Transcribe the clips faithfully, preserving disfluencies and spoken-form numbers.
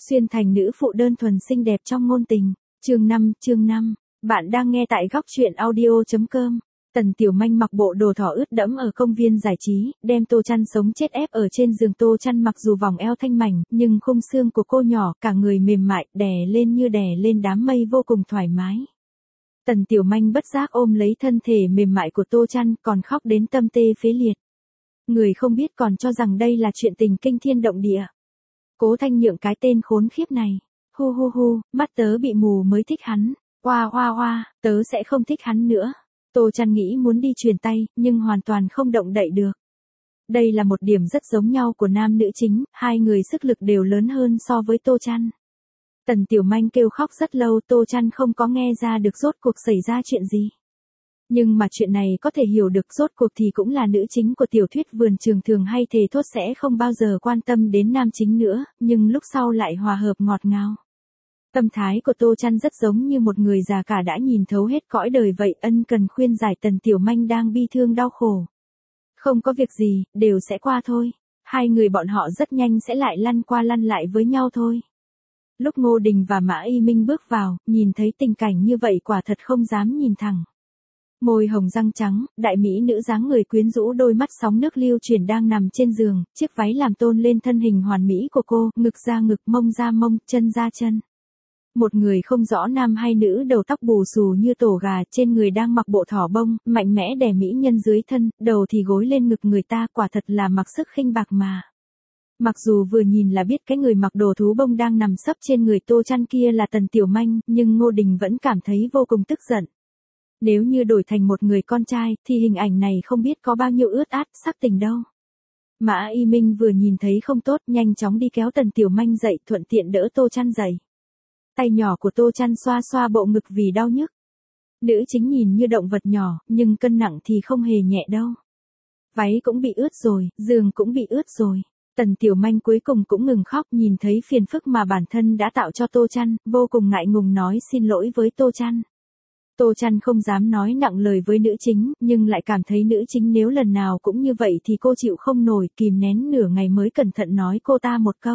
Xuyên thành nữ phụ đơn thuần xinh đẹp trong ngôn tình. Chương năm, chương năm. Bạn đang nghe tại góc truyện audio chấm com. Tần Tiểu Manh mặc bộ đồ thỏ ướt đẫm ở công viên giải trí, đem Tô Chăn sống chết ép ở trên giường. Tô Chăn mặc dù vòng eo thanh mảnh, nhưng khung xương của cô nhỏ, cả người mềm mại, đè lên như đè lên đám mây, vô cùng thoải mái. Tần Tiểu Manh bất giác ôm lấy thân thể mềm mại của Tô Chăn, còn khóc đến tâm tê phế liệt. Người không biết còn cho rằng đây là chuyện tình kinh thiên động địa. Cố Thanh Nhượng cái tên khốn khiếp này. Hu hu hu, mắt tớ bị mù mới thích hắn. Oa oa oa, tớ sẽ không thích hắn nữa. Tô Chăn nghĩ muốn đi truyền tay, nhưng hoàn toàn không động đậy được. Đây là một điểm rất giống nhau của nam nữ chính, hai người sức lực đều lớn hơn so với Tô Chăn. Tần Tiểu Manh kêu khóc rất lâu, Tô Chăn không có nghe ra được rốt cuộc xảy ra chuyện gì. Nhưng mà chuyện này có thể hiểu được, rốt cuộc thì cũng là nữ chính của tiểu thuyết vườn trường thường hay thề thốt sẽ không bao giờ quan tâm đến nam chính nữa, nhưng lúc sau lại hòa hợp ngọt ngào. Tâm thái của Tô Chăn rất giống như một người già cả đã nhìn thấu hết cõi đời vậy, ân cần khuyên giải Tần Tiểu Manh đang bi thương đau khổ. Không có việc gì, đều sẽ qua thôi. Hai người bọn họ rất nhanh sẽ lại lăn qua lăn lại với nhau thôi. Lúc Ngô Đình và Mã Y Minh bước vào, nhìn thấy tình cảnh như vậy quả thật không dám nhìn thẳng. Môi hồng răng trắng, đại mỹ nữ dáng người quyến rũ, đôi mắt sóng nước lưu chuyển đang nằm trên giường, chiếc váy làm tôn lên thân hình hoàn mỹ của cô, ngực ra ngực, mông ra mông, chân ra chân. Một người không rõ nam hay nữ, đầu tóc bù xù như tổ gà, trên người đang mặc bộ thỏ bông, mạnh mẽ đè mỹ nhân dưới thân, đầu thì gối lên ngực người ta, quả thật là mặc sức khinh bạc mà. Mặc dù vừa nhìn là biết cái người mặc đồ thú bông đang nằm sấp trên người Tô Chăn kia là Tần Tiểu Manh, nhưng Ngô Đình vẫn cảm thấy vô cùng tức giận. Nếu như đổi thành một người con trai, thì hình ảnh này không biết có bao nhiêu ướt át, sắc tình đâu. Mã Y Minh vừa nhìn thấy không tốt, nhanh chóng đi kéo Tần Tiểu Manh dậy, thuận tiện đỡ Tô Chăn dậy. Tay nhỏ của Tô Chăn xoa xoa bộ ngực vì đau nhức. Nữ chính nhìn như động vật nhỏ, nhưng cân nặng thì không hề nhẹ đâu. Váy cũng bị ướt rồi, giường cũng bị ướt rồi. Tần Tiểu Manh cuối cùng cũng ngừng khóc, nhìn thấy phiền phức mà bản thân đã tạo cho Tô Chăn, vô cùng ngại ngùng nói xin lỗi với Tô Chăn. Tô Chăn không dám nói nặng lời với nữ chính, nhưng lại cảm thấy nữ chính nếu lần nào cũng như vậy thì cô chịu không nổi, kìm nén nửa ngày mới cẩn thận nói cô ta một câu.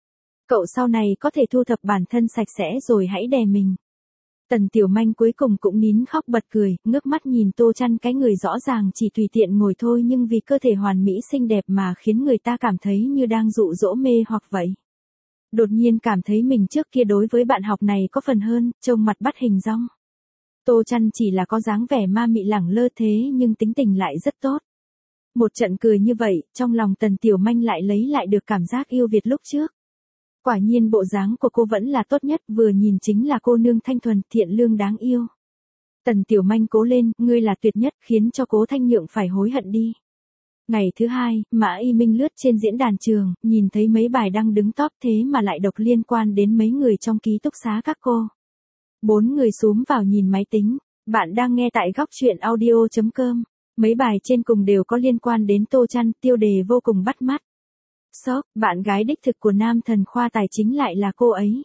Cậu sau này có thể thu thập bản thân sạch sẽ rồi hãy đè mình. Tần Tiểu Manh cuối cùng cũng nín khóc bật cười, ngước mắt nhìn Tô Chăn, cái người rõ ràng chỉ tùy tiện ngồi thôi nhưng vì cơ thể hoàn mỹ xinh đẹp mà khiến người ta cảm thấy như đang dụ dỗ mê hoặc vậy. Đột nhiên cảm thấy mình trước kia đối với bạn học này có phần hơn, trông mặt bắt hình dong. Tô Chăn chỉ là có dáng vẻ ma mị lẳng lơ thế nhưng tính tình lại rất tốt. Một trận cười như vậy, trong lòng Tần Tiểu Manh lại lấy lại được cảm giác yêu Việt lúc trước. Quả nhiên bộ dáng của cô vẫn là tốt nhất, vừa nhìn chính là cô nương thanh thuần, thiện lương đáng yêu. Tần Tiểu Manh cố lên, ngươi là tuyệt nhất, khiến cho Cố Thanh Nhượng phải hối hận đi. Ngày thứ hai, Mã Y Minh lướt trên diễn đàn trường, nhìn thấy mấy bài đăng đứng top thế mà lại độc liên quan đến mấy người trong ký túc xá các cô. Bốn người xúm vào nhìn máy tính. Bạn đang nghe tại góc truyện audio chấm com. Mấy bài trên cùng đều có liên quan đến Tô Chăn, tiêu đề vô cùng bắt mắt. Sốc, bạn gái đích thực của nam thần khoa tài chính lại là cô ấy.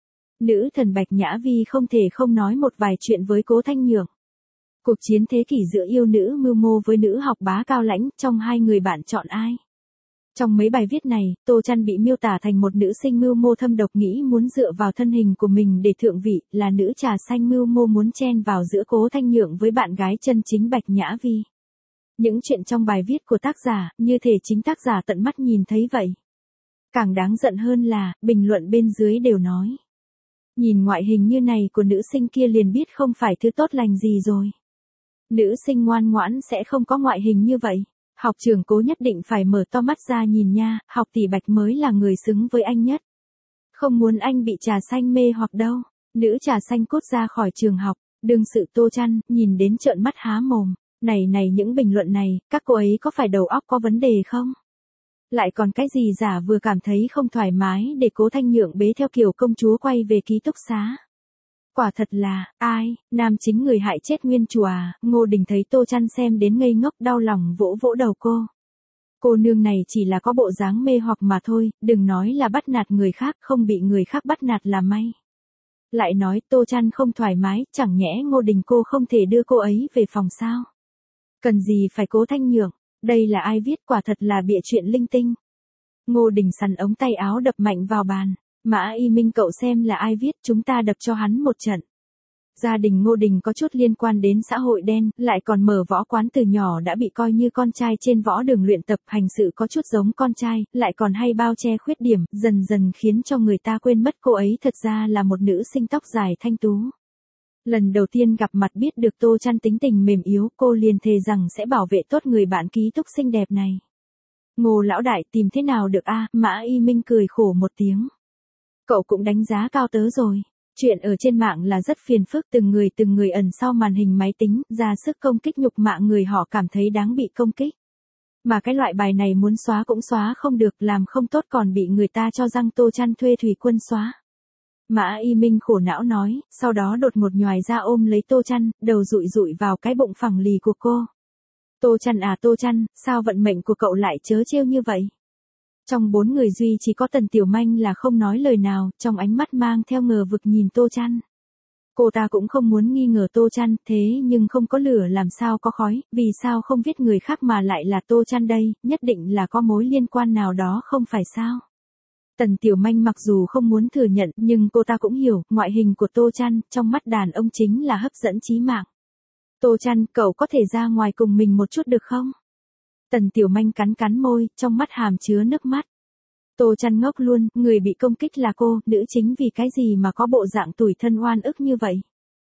Nữ thần Bạch Nhã Vi không thể không nói một vài chuyện với Cố Thanh Nhượng. Cuộc chiến thế kỷ giữa yêu nữ mưu mô với nữ học bá cao lãnh, trong hai người bạn chọn ai? Trong mấy bài viết này, Tô Chăn bị miêu tả thành một nữ sinh mưu mô thâm độc, nghĩ muốn dựa vào thân hình của mình để thượng vị, là nữ trà xanh mưu mô muốn chen vào giữa Cố Thanh Nhượng với bạn gái chân chính Bạch Nhã Vi. Những chuyện trong bài viết của tác giả, như thể chính tác giả tận mắt nhìn thấy vậy. Càng đáng giận hơn là, bình luận bên dưới đều nói. Nhìn ngoại hình như này của nữ sinh kia liền biết không phải thứ tốt lành gì rồi. Nữ sinh ngoan ngoãn sẽ không có ngoại hình như vậy. Học trưởng Cố nhất định phải mở to mắt ra nhìn nha, học tỷ Bạch mới là người xứng với anh nhất. Không muốn anh bị trà xanh mê hoặc đâu. Nữ trà xanh cút ra khỏi trường học, đương sự Tô Chăn, nhìn đến trợn mắt há mồm. Này này, những bình luận này, các cô ấy có phải đầu óc có vấn đề không? Lại còn cái gì giả vừa cảm thấy không thoải mái để Cố Thanh Nhượng bế theo kiểu công chúa quay về ký túc xá. Quả thật là, ai, nam chính người hại chết nguyên chùa à? Ngô Đình thấy Tô Chăn xem đến ngây ngốc, đau lòng vỗ vỗ đầu cô. Cô nương này chỉ là có bộ dáng mê hoặc mà thôi, đừng nói là bắt nạt người khác, không bị người khác bắt nạt là may. Lại nói Tô Chăn không thoải mái, chẳng nhẽ Ngô Đình cô không thể đưa cô ấy về phòng sao? Cần gì phải Cố Thanh Nhượng, đây là ai viết, quả thật là bịa chuyện linh tinh. Ngô Đình sắn ống tay áo đập mạnh vào bàn. Mã Y Minh cậu xem là ai viết, chúng ta đập cho hắn một trận. Gia đình Ngô Đình có chút liên quan đến xã hội đen, lại còn mở võ quán từ nhỏ đã bị coi như con trai trên võ đường luyện tập, hành sự có chút giống con trai, lại còn hay bao che khuyết điểm, dần dần khiến cho người ta quên mất cô ấy thật ra là một nữ sinh tóc dài thanh tú. Lần đầu tiên gặp mặt biết được Tô Chăn tính tình mềm yếu, cô liền thề rằng sẽ bảo vệ tốt người bạn ký túc xinh đẹp này. Ngô lão đại tìm thế nào được a? Mã Y Minh cười khổ một tiếng. Cậu cũng đánh giá cao tớ rồi. Chuyện ở trên mạng là rất phiền phức, từng người từng người ẩn sau màn hình máy tính, ra sức công kích nhục mạ người họ cảm thấy đáng bị công kích. Mà cái loại bài này muốn xóa cũng xóa không được, làm không tốt còn bị người ta cho rằng Tô Chăn thuê thủy quân xóa. Mã Y Minh khổ não nói, sau đó đột ngột nhoài ra ôm lấy Tô Chăn, đầu dụi dụi vào cái bụng phẳng lì của cô. Tô Chăn à Tô Chăn, sao vận mệnh của cậu lại trớ trêu như vậy? Trong bốn người duy chỉ có Tần Tiểu Manh là không nói lời nào, trong ánh mắt mang theo ngờ vực nhìn Tô Chăn. Cô ta cũng không muốn nghi ngờ Tô Chăn, thế nhưng không có lửa làm sao có khói, vì sao không viết người khác mà lại là Tô Chăn đây, nhất định là có mối liên quan nào đó không phải sao? Tần Tiểu Manh mặc dù không muốn thừa nhận, nhưng cô ta cũng hiểu, ngoại hình của Tô Chăn, trong mắt đàn ông chính là hấp dẫn chí mạng. Tô Chăn, cậu có thể ra ngoài cùng mình một chút được không? Tần Tiểu Manh cắn cắn môi, trong mắt hàm chứa nước mắt. Tô Chăn ngốc luôn, người bị công kích là cô, nữ chính vì cái gì mà có bộ dạng tủi thân oan ức như vậy?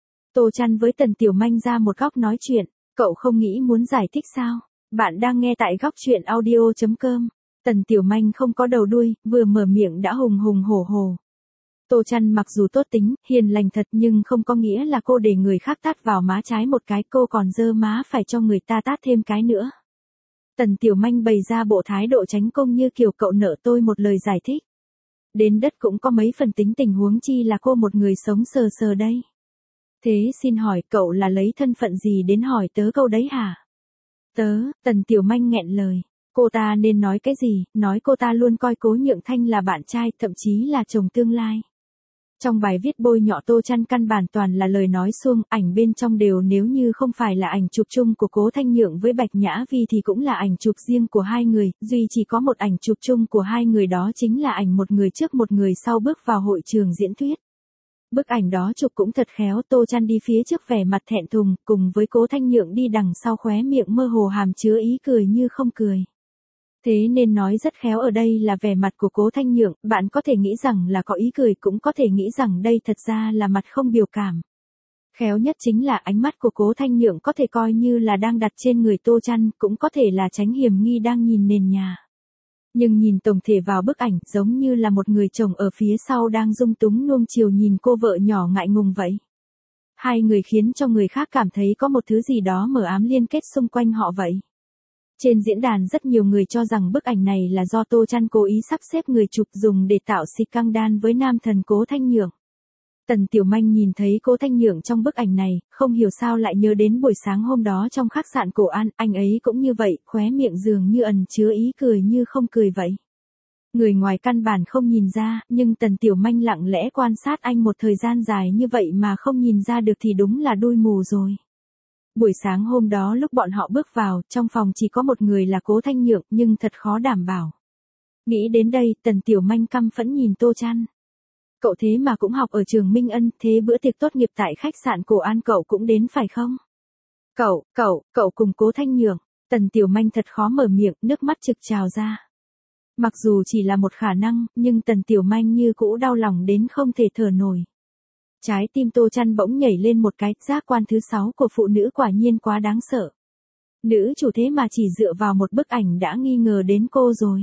Tô Chăn với Tần Tiểu Manh ra một góc nói chuyện, cậu không nghĩ muốn giải thích sao? Bạn đang nghe tại góc chuyện audio chấm com. Tần Tiểu Manh không có đầu đuôi, vừa mở miệng đã hùng hùng hổ hổ. Tô Chăn mặc dù tốt tính, hiền lành thật nhưng không có nghĩa là cô để người khác tát vào má trái một cái, cô còn dơ má phải cho người ta tát thêm cái nữa. Tần Tiểu Manh bày ra bộ thái độ tránh công như kiểu cậu nợ tôi một lời giải thích. Đến đất cũng có mấy phần tính tình huống chi là cô một người sống sờ sờ đây. Thế xin hỏi cậu là lấy thân phận gì đến hỏi tớ câu đấy hả? Tớ, Tần Tiểu Manh nghẹn lời. Cô ta nên nói cái gì, nói cô ta luôn coi Cố Nhượng Thanh là bạn trai, thậm chí là chồng tương lai. Trong bài viết bôi nhọ Tô Chăn căn bản toàn là lời nói suông, ảnh bên trong đều nếu như không phải là ảnh chụp chung của Cố Thanh Nhượng với Bạch Nhã Vi thì cũng là ảnh chụp riêng của hai người, duy chỉ có một ảnh chụp chung của hai người đó chính là ảnh một người trước một người sau bước vào hội trường diễn thuyết. Bức ảnh đó chụp cũng thật khéo, Tô Chăn đi phía trước vẻ mặt thẹn thùng, cùng với Cố Thanh Nhượng đi đằng sau khóe miệng mơ hồ hàm chứa ý cười như không cười. Thế nên nói rất khéo ở đây là vẻ mặt của Cố Thanh Nhượng, bạn có thể nghĩ rằng là có ý cười, cũng có thể nghĩ rằng đây thật ra là mặt không biểu cảm. Khéo nhất chính là ánh mắt của Cố Thanh Nhượng có thể coi như là đang đặt trên người Tô Chăn, cũng có thể là tránh hiểm nghi đang nhìn nền nhà. Nhưng nhìn tổng thể vào bức ảnh giống như là một người chồng ở phía sau đang dung túng nuông chiều nhìn cô vợ nhỏ ngại ngùng vậy. Hai người khiến cho người khác cảm thấy có một thứ gì đó mờ ám liên kết xung quanh họ vậy. Trên diễn đàn rất nhiều người cho rằng bức ảnh này là do Tô Chăn cố ý sắp xếp người chụp dùng để tạo scandal với nam thần Cố Thanh Nhượng. Tần Tiểu Manh nhìn thấy Cố Thanh Nhượng trong bức ảnh này, không hiểu sao lại nhớ đến buổi sáng hôm đó trong khách sạn Cổ An, anh ấy cũng như vậy, khóe miệng dường như ẩn chứa ý cười như không cười vậy. Người ngoài căn bản không nhìn ra, nhưng Tần Tiểu Manh lặng lẽ quan sát anh một thời gian dài như vậy mà không nhìn ra được thì đúng là đuôi mù rồi. Buổi sáng hôm đó lúc bọn họ bước vào, trong phòng chỉ có một người là Cố Thanh Nhượng, nhưng thật khó đảm bảo. Nghĩ đến đây, Tần Tiểu Manh căm phẫn nhìn Tô Chăn. Cậu thế mà cũng học ở trường Minh Ân, thế bữa tiệc tốt nghiệp tại khách sạn Cổ An cậu cũng đến phải không? Cậu, cậu, cậu cùng Cố Thanh Nhượng. Tần Tiểu Manh thật khó mở miệng, nước mắt trực trào ra. Mặc dù chỉ là một khả năng, nhưng Tần Tiểu Manh như cũ đau lòng đến không thể thở nổi. Trái tim Tô Chăn bỗng nhảy lên một cái, giác quan thứ sáu của phụ nữ quả nhiên quá đáng sợ. Nữ chủ thế mà chỉ dựa vào một bức ảnh đã nghi ngờ đến cô rồi.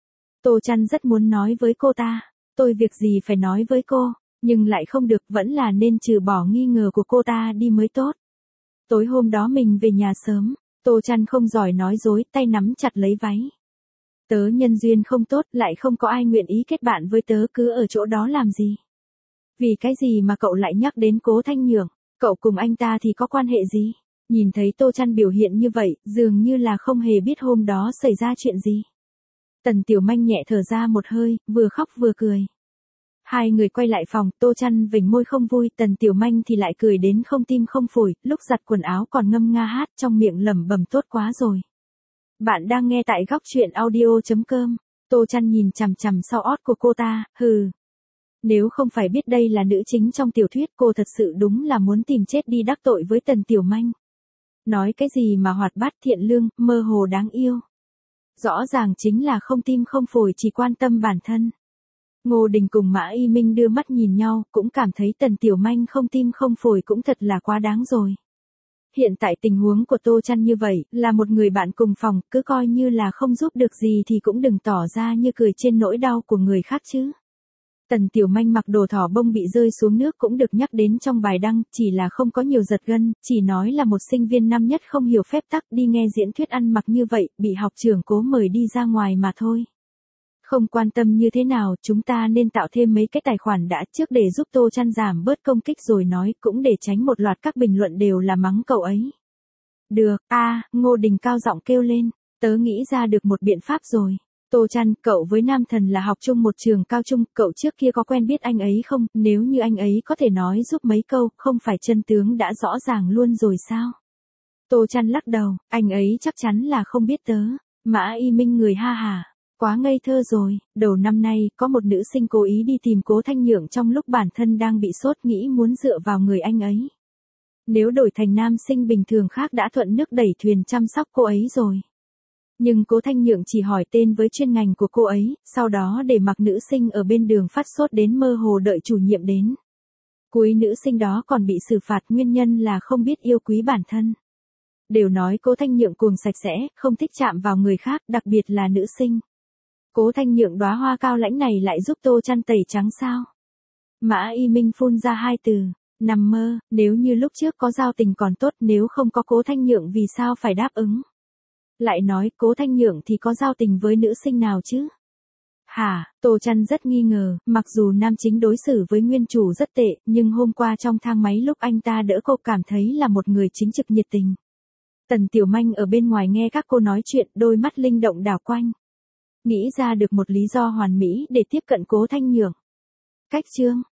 Tô Chăn rất muốn nói với cô ta, tôi việc gì phải nói với cô, nhưng lại không được, vẫn là nên trừ bỏ nghi ngờ của cô ta đi mới tốt. Tối hôm đó mình về nhà sớm, Tô Chăn không giỏi nói dối, tay nắm chặt lấy váy. Tớ nhân duyên không tốt, lại không có ai nguyện ý kết bạn với tớ, cứ ở chỗ đó làm gì? Vì cái gì mà cậu lại nhắc đến Cố Thanh Nhượng, cậu cùng anh ta thì có quan hệ gì? Nhìn thấy Tô Chăn biểu hiện như vậy, dường như là không hề biết hôm đó xảy ra chuyện gì. Tần Tiểu Manh nhẹ thở ra một hơi, vừa khóc vừa cười. Hai người quay lại phòng, Tô Chăn vểnh môi không vui, Tần Tiểu Manh thì lại cười đến không tim không phổi, lúc giặt quần áo còn ngâm nga hát, trong miệng lẩm bẩm tốt quá rồi. Bạn đang nghe tại góc chuyện audio chấm com. Tô Chăn nhìn chằm chằm sau ót của cô ta, hừ. Nếu không phải biết đây là nữ chính trong tiểu thuyết, cô thật sự đúng là muốn tìm chết đi đắc tội với Tần Tiểu Manh. Nói cái gì mà hoạt bát thiện lương, mơ hồ đáng yêu. Rõ ràng chính là không tim không phổi, chỉ quan tâm bản thân. Ngô Đình cùng Mã Y Minh đưa mắt nhìn nhau, cũng cảm thấy Tần Tiểu Manh không tim không phổi cũng thật là quá đáng rồi. Hiện tại tình huống của Tô Chăn như vậy, là một người bạn cùng phòng, cứ coi như là không giúp được gì thì cũng đừng tỏ ra như cười trên nỗi đau của người khác chứ. Tần Tiểu Manh mặc đồ thỏ bông bị rơi xuống nước cũng được nhắc đến trong bài đăng, chỉ là không có nhiều giật gân, chỉ nói là một sinh viên năm nhất không hiểu phép tắc đi nghe diễn thuyết ăn mặc như vậy, bị học trưởng cố mời đi ra ngoài mà thôi. Không quan tâm như thế nào, chúng ta nên tạo thêm mấy cái tài khoản đã trước để giúp Tô Chăn giảm bớt công kích rồi nói, cũng để tránh một loạt các bình luận đều là mắng cậu ấy. Được, a à, Ngô Đình cao giọng kêu lên, tớ nghĩ ra được một biện pháp rồi. Tô Chăn, cậu với Nam Thần là học chung một trường cao trung, cậu trước kia có quen biết anh ấy không, nếu như anh ấy có thể nói giúp mấy câu, không phải chân tướng đã rõ ràng luôn rồi sao? Tô Chăn lắc đầu, anh ấy chắc chắn là không biết tớ. Mã Y Minh người ha hả. Quá ngây thơ rồi, đầu năm nay, có một nữ sinh cố ý đi tìm Cố Thanh Nhượng trong lúc bản thân đang bị sốt, nghĩ muốn dựa vào người anh ấy. Nếu đổi thành nam sinh bình thường khác đã thuận nước đẩy thuyền chăm sóc cô ấy rồi. Nhưng Cố Thanh Nhượng chỉ hỏi tên với chuyên ngành của cô ấy, sau đó để mặc nữ sinh ở bên đường phát sốt đến mơ hồ đợi chủ nhiệm đến. Cuối nữ sinh đó còn bị xử phạt, nguyên nhân là không biết yêu quý bản thân. Đều nói Cố Thanh Nhượng cuồng sạch sẽ, không thích chạm vào người khác, đặc biệt là nữ sinh. Cố Thanh Nhượng đóa hoa cao lãnh này lại giúp Tô Chăn tẩy trắng sao? Mã Y Minh phun ra hai từ, nằm mơ, nếu như lúc trước có giao tình còn tốt, nếu không có Cố Thanh Nhượng vì sao phải đáp ứng? Lại nói Cố Thanh Nhượng thì có giao tình với nữ sinh nào chứ? Hả, Tô Chăn rất nghi ngờ, mặc dù nam chính đối xử với nguyên chủ rất tệ, nhưng hôm qua trong thang máy lúc anh ta đỡ cô cảm thấy là một người chính trực nhiệt tình. Tần Tiểu Manh ở bên ngoài nghe các cô nói chuyện, đôi mắt linh động đảo quanh. Nghĩ ra được một lý do hoàn mỹ để tiếp cận Cố Thanh Nhượng. Cách chương